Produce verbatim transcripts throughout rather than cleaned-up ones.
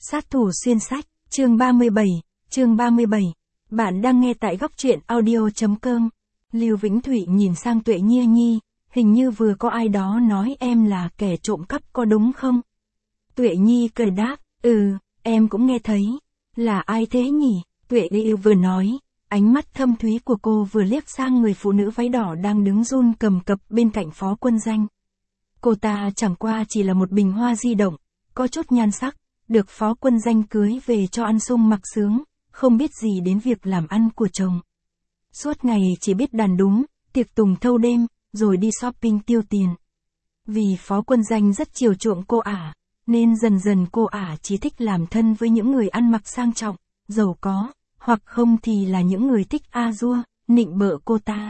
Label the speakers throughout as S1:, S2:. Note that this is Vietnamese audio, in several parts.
S1: Sát thủ xuyên sách, chương ba mươi bảy, chương ba mươi bảy. Bạn đang nghe tại góc truyện audio.com. Lưu Vĩnh Thụy nhìn sang Tuệ Nhi Nhi, hình như vừa có ai đó nói em là kẻ trộm cắp có đúng không? Tuệ Nhi cười đáp, ừ, em cũng nghe thấy. Là ai thế nhỉ? Tuệ Nhi vừa nói, ánh mắt thâm thúy của cô vừa liếc sang người phụ nữ váy đỏ đang đứng run cầm cập bên cạnh Phó Quân Danh. Cô ta chẳng qua chỉ là một bình hoa di động, có chút nhan sắc, được Phó Quân Danh cưới về cho ăn sung mặc sướng, không biết gì đến việc làm ăn của chồng. Suốt ngày chỉ biết đàn đúng, tiệc tùng thâu đêm, rồi đi shopping tiêu tiền. Vì Phó Quân Danh rất chiều chuộng cô ả, nên dần dần cô ả chỉ thích làm thân với những người ăn mặc sang trọng, giàu có, hoặc không thì là những người thích a dua, nịnh bợ cô ta.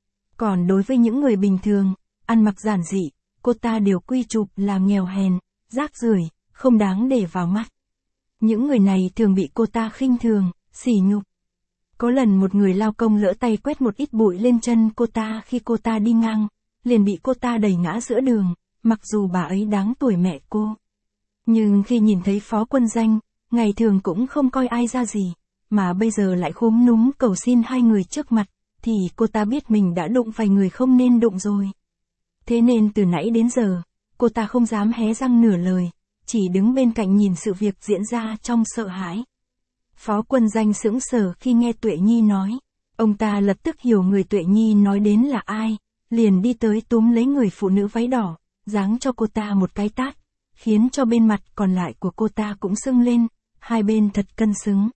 S1: Còn đối với những người bình thường, ăn mặc giản dị, cô ta đều quy chụp là nghèo hèn, rác rưởi, không đáng để vào mắt. Những người này thường bị cô ta khinh thường, sỉ nhục. Có lần một người lao công lỡ tay quét một ít bụi lên chân cô ta khi cô ta đi ngang, liền bị cô ta đẩy ngã giữa đường, mặc dù bà ấy đáng tuổi mẹ cô. Nhưng khi nhìn thấy Phó Quân Danh, ngày thường cũng không coi ai ra gì, mà bây giờ lại khúm núm cầu xin hai người trước mặt, thì cô ta biết mình đã đụng phải người không nên đụng rồi. Thế nên từ nãy đến giờ, cô ta không dám hé răng nửa lời, chỉ đứng bên cạnh nhìn sự việc diễn ra trong sợ hãi. Phó Quân Danh sững sờ khi nghe Tuệ Nhi nói, ông ta lập tức hiểu người Tuệ Nhi nói đến là ai, liền đi tới túm lấy người phụ nữ váy đỏ, giáng cho cô ta một cái tát, khiến cho bên mặt còn lại của cô ta cũng sưng lên, hai bên thật cân xứng.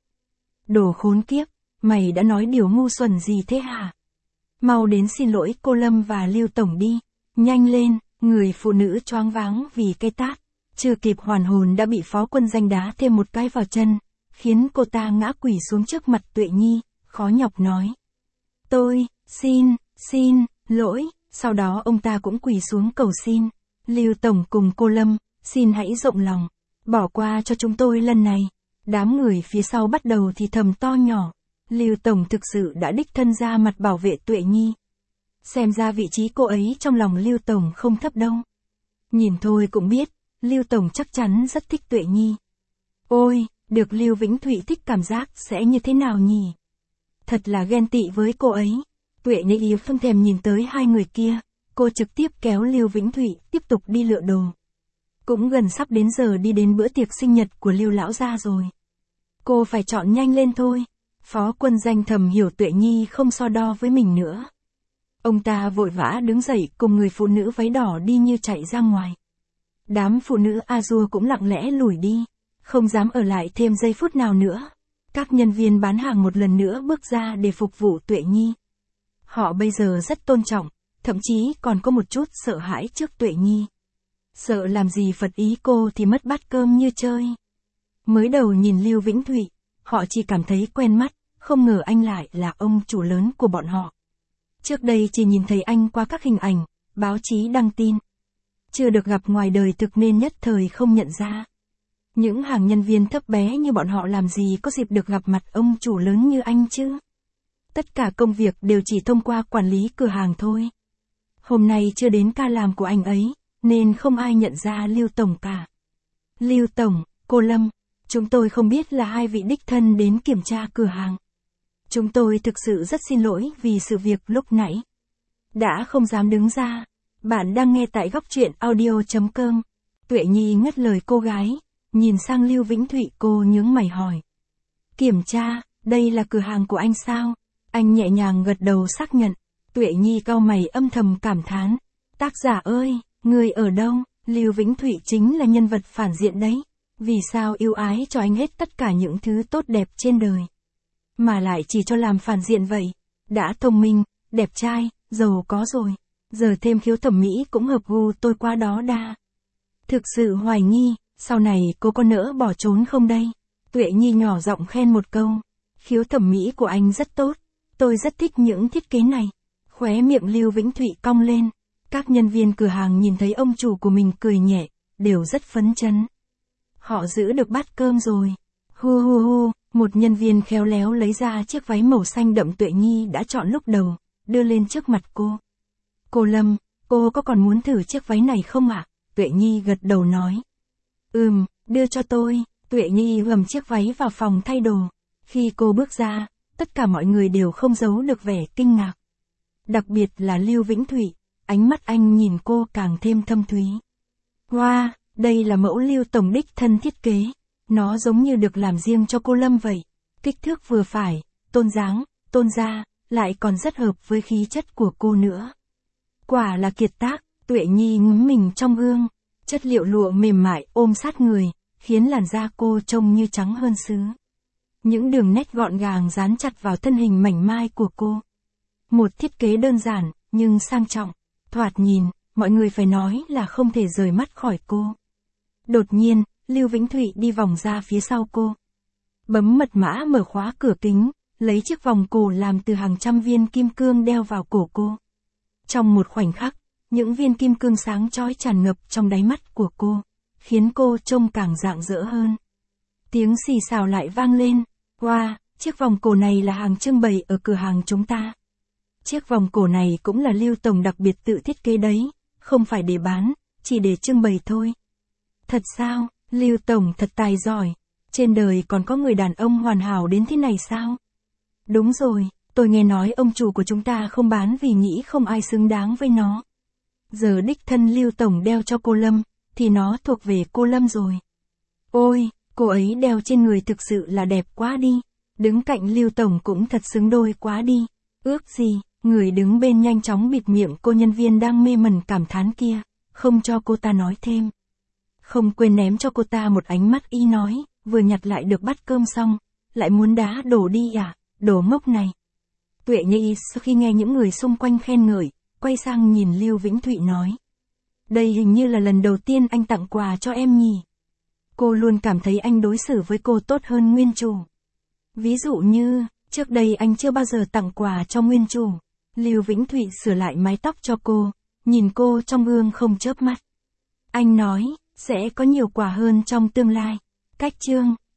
S1: Đồ khốn kiếp, mày đã nói điều ngu xuẩn gì thế hả? Mau đến xin lỗi cô Lâm và Lưu Tổng đi, nhanh lên. Người phụ nữ choáng váng vì cái tát, chưa kịp hoàn hồn đã bị Phó Quân Danh đá thêm một cái vào chân, khiến cô ta ngã quỳ xuống trước mặt Tuệ Nhi, khó nhọc nói. Tôi, xin, xin, lỗi, sau đó ông ta cũng quỳ xuống cầu xin. Lưu Tổng cùng cô Lâm, xin hãy rộng lòng, bỏ qua cho chúng tôi lần này. Đám người phía sau bắt đầu thì thầm to nhỏ, Lưu Tổng thực sự đã đích thân ra mặt bảo vệ Tuệ Nhi. Xem ra vị trí cô ấy trong lòng Lưu Tổng không thấp đâu. Nhìn thôi cũng biết, Lưu Tổng chắc chắn rất thích Tuệ Nhi. Ôi, được Lưu Vĩnh Thụy thích cảm giác sẽ như thế nào nhỉ? Thật là ghen tị với cô ấy. Tuệ Nhi không thèm nhìn tới hai người kia, cô trực tiếp kéo Lưu Vĩnh Thụy tiếp tục đi lựa đồ. Cũng gần sắp đến giờ đi đến bữa tiệc sinh nhật của Lưu lão gia rồi. Cô phải chọn nhanh lên thôi. Phó Quân Danh thầm hiểu Tuệ Nhi không so đo với mình nữa. Ông ta vội vã đứng dậy cùng người phụ nữ váy đỏ đi như chạy ra ngoài. Đám phụ nữ A-dua cũng lặng lẽ lủi đi, không dám ở lại thêm giây phút nào nữa. Các nhân viên bán hàng một lần nữa bước ra để phục vụ Tuệ Nhi. Họ bây giờ rất tôn trọng, thậm chí còn có một chút sợ hãi trước Tuệ Nhi. Sợ làm gì phật ý cô thì mất bát cơm như chơi. Mới đầu nhìn Lưu Vĩnh Thụy, họ chỉ cảm thấy quen mắt, không ngờ anh lại là ông chủ lớn của bọn họ. Trước đây chỉ nhìn thấy anh qua các hình ảnh, báo chí đăng tin. Chưa được gặp ngoài đời thực nên nhất thời không nhận ra. Những hàng nhân viên thấp bé như bọn họ làm gì có dịp được gặp mặt ông chủ lớn như anh chứ. Tất cả công việc đều chỉ thông qua quản lý cửa hàng thôi. Hôm nay chưa đến ca làm của anh ấy, nên không ai nhận ra Lưu Tổng cả. Lưu Tổng, cô Lâm, chúng tôi không biết là hai vị đích thân đến kiểm tra cửa hàng. Chúng tôi thực sự rất xin lỗi vì sự việc lúc nãy. Đã không dám đứng ra. Bạn đang nghe tại góc truyện audio.com. Tuệ Nhi ngắt lời cô gái, nhìn sang Lưu Vĩnh Thụy cô nhướng mày hỏi. Kiểm tra, đây là cửa hàng của anh sao? Anh nhẹ nhàng gật đầu xác nhận. Tuệ Nhi cau mày âm thầm cảm thán. Tác giả ơi, người ở đâu? Lưu Vĩnh Thụy chính là nhân vật phản diện đấy. Vì sao yêu ái cho anh hết tất cả những thứ tốt đẹp trên đời? Mà lại chỉ cho làm phản diện vậy. Đã thông minh, đẹp trai, giàu có rồi. Giờ thêm khiếu thẩm mỹ cũng hợp gu tôi quá đó đa. Thực sự hoài nghi, sau này cô có nỡ bỏ trốn không đây? Tuệ Nhi nhỏ giọng khen một câu. Khiếu thẩm mỹ của anh rất tốt. Tôi rất thích những thiết kế này. Khóe miệng Lưu Vĩnh Thụy cong lên. Các nhân viên cửa hàng nhìn thấy ông chủ của mình cười nhẹ, đều rất phấn chấn. Họ giữ được bát cơm rồi. Hu hu hu, một nhân viên khéo léo lấy ra chiếc váy màu xanh đậm Tuệ Nhi đã chọn lúc đầu, đưa lên trước mặt cô. Cô Lâm, cô có còn muốn thử chiếc váy này không ạ? Tuệ Nhi gật đầu nói. Ừm, đưa cho tôi. Tuệ Nhi gầm chiếc váy vào phòng thay đồ. Khi cô bước ra, tất cả mọi người đều không giấu được vẻ kinh ngạc. Đặc biệt là Lưu Vĩnh Thụy, ánh mắt anh nhìn cô càng thêm thâm thúy. Wow, đây là mẫu Lưu tổng đích thân thiết kế. Nó giống như được làm riêng cho cô Lâm vậy. Kích thước vừa phải, tôn dáng, tôn da, lại còn rất hợp với khí chất của cô nữa. Quả là kiệt tác. Tuệ Nhi ngắm mình trong gương. Chất liệu lụa mềm mại ôm sát người, khiến làn da cô trông như trắng hơn sứ. Những đường nét gọn gàng dán chặt vào thân hình mảnh mai của cô. Một thiết kế đơn giản, nhưng sang trọng. Thoạt nhìn, mọi người phải nói là không thể rời mắt khỏi cô. Đột nhiên, Lưu Vĩnh Thụy đi vòng ra phía sau cô. Bấm mật mã mở khóa cửa kính, lấy chiếc vòng cổ làm từ hàng trăm viên kim cương đeo vào cổ cô. Trong một khoảnh khắc, những viên kim cương sáng chói tràn ngập trong đáy mắt của cô, khiến cô trông càng rạng rỡ hơn. Tiếng xì xào lại vang lên. Wow, chiếc vòng cổ này là hàng trưng bày ở cửa hàng chúng ta. Chiếc vòng cổ này cũng là Lưu tổng đặc biệt tự thiết kế đấy, không phải để bán, chỉ để trưng bày thôi. Thật sao, Lưu tổng thật tài giỏi, trên đời còn có người đàn ông hoàn hảo đến thế này sao? Đúng rồi, tôi nghe nói ông chủ của chúng ta không bán vì nghĩ không ai xứng đáng với nó. Giờ đích thân Lưu tổng đeo cho cô Lâm, thì nó thuộc về cô Lâm rồi. Ôi, cô ấy đeo trên người thực sự là đẹp quá đi, đứng cạnh Lưu tổng cũng thật xứng đôi quá đi. Ước gì, người đứng bên nhanh chóng bịt miệng cô nhân viên đang mê mẩn cảm thán kia, không cho cô ta nói thêm. Không quên ném cho cô ta một ánh mắt y nói, vừa nhặt lại được bát cơm xong, lại muốn đá đổ đi à, đồ ngốc này. Tuệ Nhi sau khi nghe những người xung quanh khen ngợi, quay sang nhìn Lưu Vĩnh Thụy nói. Đây hình như là lần đầu tiên anh tặng quà cho em nhỉ. Cô luôn cảm thấy anh đối xử với cô tốt hơn nguyên chủ. Ví dụ như, trước đây anh chưa bao giờ tặng quà cho nguyên chủ. Lưu Vĩnh Thụy sửa lại mái tóc cho cô, nhìn cô trong gương không chớp mắt. Anh nói, sẽ có nhiều quà hơn trong tương lai. Cách chương